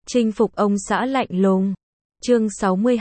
Chinh phục ông xã lạnh lùng. Chương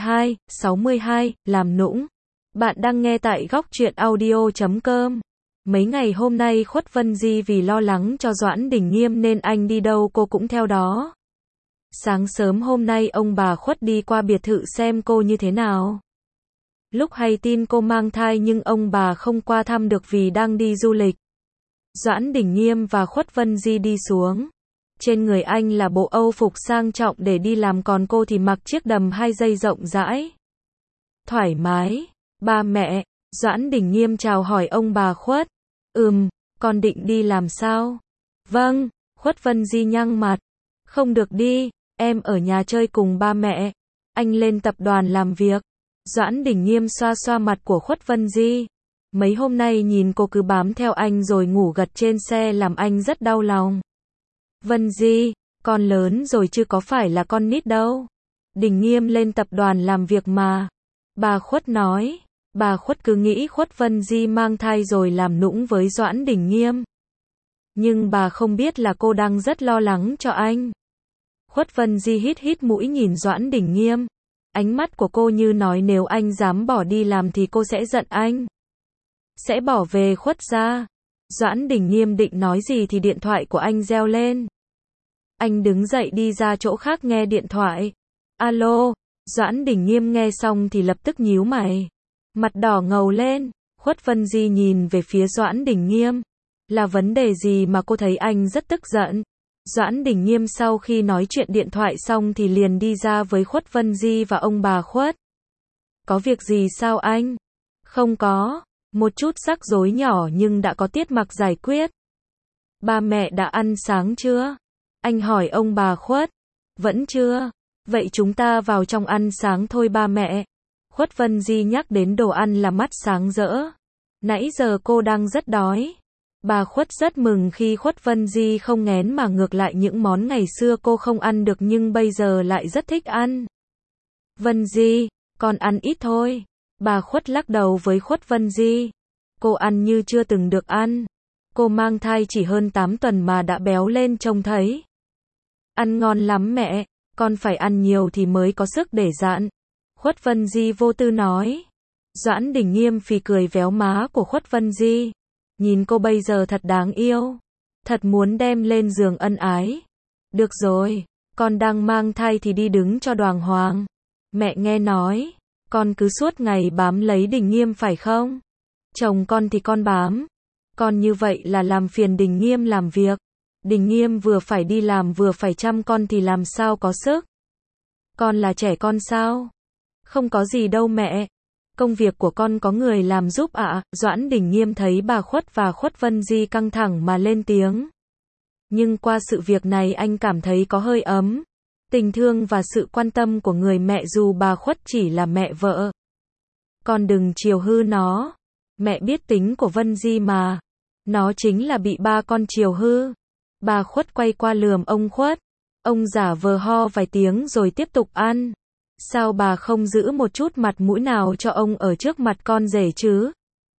62, làm nũng. Bạn đang nghe tại góc truyện audio.com. Mấy ngày hôm nay Khuất Vân Di vì lo lắng cho Doãn Đình Nghiêm nên anh đi đâu cô cũng theo đó. Sáng sớm hôm nay ông bà Khuất đi qua biệt thự xem cô như thế nào. Lúc hay tin cô mang thai nhưng ông bà không qua thăm được vì đang đi du lịch. Doãn Đình Nghiêm và Khuất Vân Di đi xuống. Trên người anh là bộ Âu phục sang trọng để đi làm, còn cô thì mặc chiếc đầm 2 dây rộng rãi. Thoải mái. Ba mẹ. Doãn Đình Nghiêm chào hỏi ông bà Khuất. Con định đi làm sao? Vâng. Khuất Vân Di nhăn mặt. Không được đi, em ở nhà chơi cùng ba mẹ. Anh lên tập đoàn làm việc. Doãn Đình Nghiêm xoa xoa mặt của Khuất Vân Di. Mấy hôm nay nhìn cô cứ bám theo anh rồi ngủ gật trên xe làm anh rất đau lòng. Vân Di, con lớn rồi chứ có phải là con nít đâu. Đình Nghiêm lên tập đoàn làm việc mà. Bà Khuất nói. Bà Khuất cứ nghĩ Khuất Vân Di mang thai rồi làm nũng với Doãn Đình Nghiêm. Nhưng bà không biết là cô đang rất lo lắng cho anh. Khuất Vân Di hít mũi nhìn Doãn Đình Nghiêm. Ánh mắt của cô như nói nếu anh dám bỏ đi làm thì cô sẽ giận anh. Sẽ bỏ về Khuất gia. Doãn Đình Nghiêm định nói gì thì điện thoại của anh reo lên. Anh đứng dậy đi ra chỗ khác nghe điện thoại. Alo. Doãn Đình Nghiêm nghe xong thì lập tức nhíu mày. Mặt đỏ ngầu lên. Khuất Vân Di nhìn về phía Doãn Đình Nghiêm. Là vấn đề gì mà cô thấy anh rất tức giận? Doãn Đình Nghiêm sau khi nói chuyện điện thoại xong thì liền đi ra với Khuất Vân Di và ông bà Khuất. Có việc gì sao anh? Không có. Một chút rắc rối nhỏ nhưng đã có tiết mặc giải quyết. Ba mẹ đã ăn sáng chưa? Anh hỏi ông bà Khuất. Vẫn chưa. Vậy chúng ta vào trong ăn sáng thôi ba mẹ. Khuất Vân Di nhắc đến đồ ăn là mắt sáng rỡ. Nãy giờ cô đang rất đói. Bà Khuất rất mừng khi Khuất Vân Di không nghén mà ngược lại những món ngày xưa cô không ăn được nhưng bây giờ lại rất thích ăn. Vân Di, con ăn ít thôi. Bà Khuất lắc đầu với Khuất Vân Di. Cô ăn như chưa từng được ăn. Cô mang thai chỉ hơn 8 tuần mà đã béo lên trông thấy. Ăn ngon lắm mẹ, con phải ăn nhiều thì mới có sức để dạn. Khuất Vân Di vô tư nói. Doãn Đình Nghiêm phì cười véo má của Khuất Vân Di. Nhìn cô bây giờ thật đáng yêu. Thật muốn đem lên giường ân ái. Được rồi, con đang mang thai thì đi đứng cho đàng hoàng. Mẹ nghe nói, con cứ suốt ngày bám lấy Đình Nghiêm phải không? Chồng con thì con bám. Con như vậy là làm phiền Đình Nghiêm làm việc. Đình Nghiêm vừa phải đi làm vừa phải chăm con thì làm sao có sức. Con là trẻ con sao? Không có gì đâu mẹ. Công việc của con có người làm giúp ạ. Doãn Đình Nghiêm thấy bà Khuất và Khuất Vân Di căng thẳng mà lên tiếng. Nhưng qua sự việc này anh cảm thấy có hơi ấm. Tình thương và sự quan tâm của người mẹ dù bà Khuất chỉ là mẹ vợ. Con đừng chiều hư nó. Mẹ biết tính của Vân Di mà. Nó chính là bị ba con chiều hư. Bà Khuất quay qua lườm ông Khuất. Ông giả vờ ho vài tiếng rồi tiếp tục ăn. Sao bà không giữ một chút mặt mũi nào cho ông ở trước mặt con rể chứ?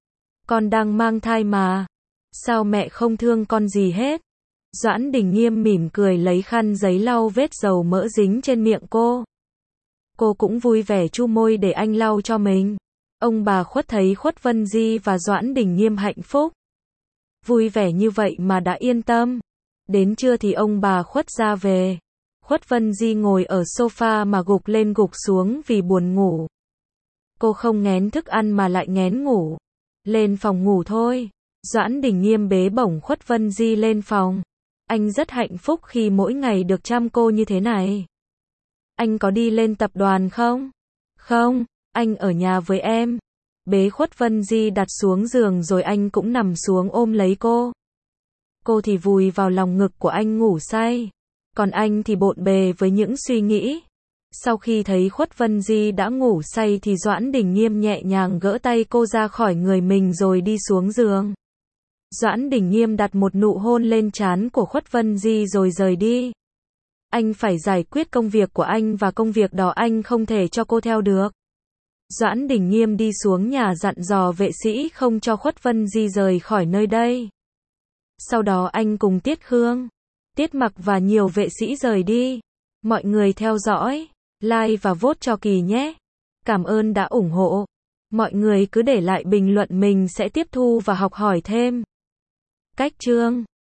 Con đang mang thai mà. Sao mẹ không thương con gì hết? Doãn Đình Nghiêm mỉm cười lấy khăn giấy lau vết dầu mỡ dính trên miệng cô. Cô cũng vui vẻ chu môi để anh lau cho mình. Ông bà Khuất thấy Khuất Vân Di và Doãn Đình Nghiêm hạnh phúc. Vui vẻ như vậy mà đã yên tâm. Đến trưa thì ông bà Khuất ra về. Khuất Vân Di ngồi ở sofa mà gục lên gục xuống vì buồn ngủ. Cô không nghén thức ăn mà lại nghén ngủ. Lên phòng ngủ thôi. Doãn Đình Nghiêm bế bổng Khuất Vân Di lên phòng. Anh rất hạnh phúc khi mỗi ngày được chăm cô như thế này. Anh có đi lên tập đoàn không? Không, anh ở nhà với em. Bế Khuất Vân Di đặt xuống giường rồi anh cũng nằm xuống ôm lấy cô. Cô thì vùi vào lòng ngực của anh ngủ say. Còn anh thì bộn bề với những suy nghĩ. Sau khi thấy Khuất Vân Di đã ngủ say thì Doãn Đình Nghiêm nhẹ nhàng gỡ tay cô ra khỏi người mình rồi đi xuống giường. Doãn Đình Nghiêm đặt một nụ hôn lên trán của Khuất Vân Di rồi rời đi. Anh phải giải quyết công việc của anh và công việc đó anh không thể cho cô theo được. Doãn Đình Nghiêm đi xuống nhà dặn dò vệ sĩ không cho Khuất Vân Di rời khỏi nơi đây. Sau đó anh cùng Tiết Khương, Tiết Mặc và nhiều vệ sĩ rời đi. Mọi người theo dõi, like và vote cho Kỳ nhé. Cảm ơn đã ủng hộ. Mọi người cứ để lại bình luận, mình sẽ tiếp thu và học hỏi thêm. Cách chương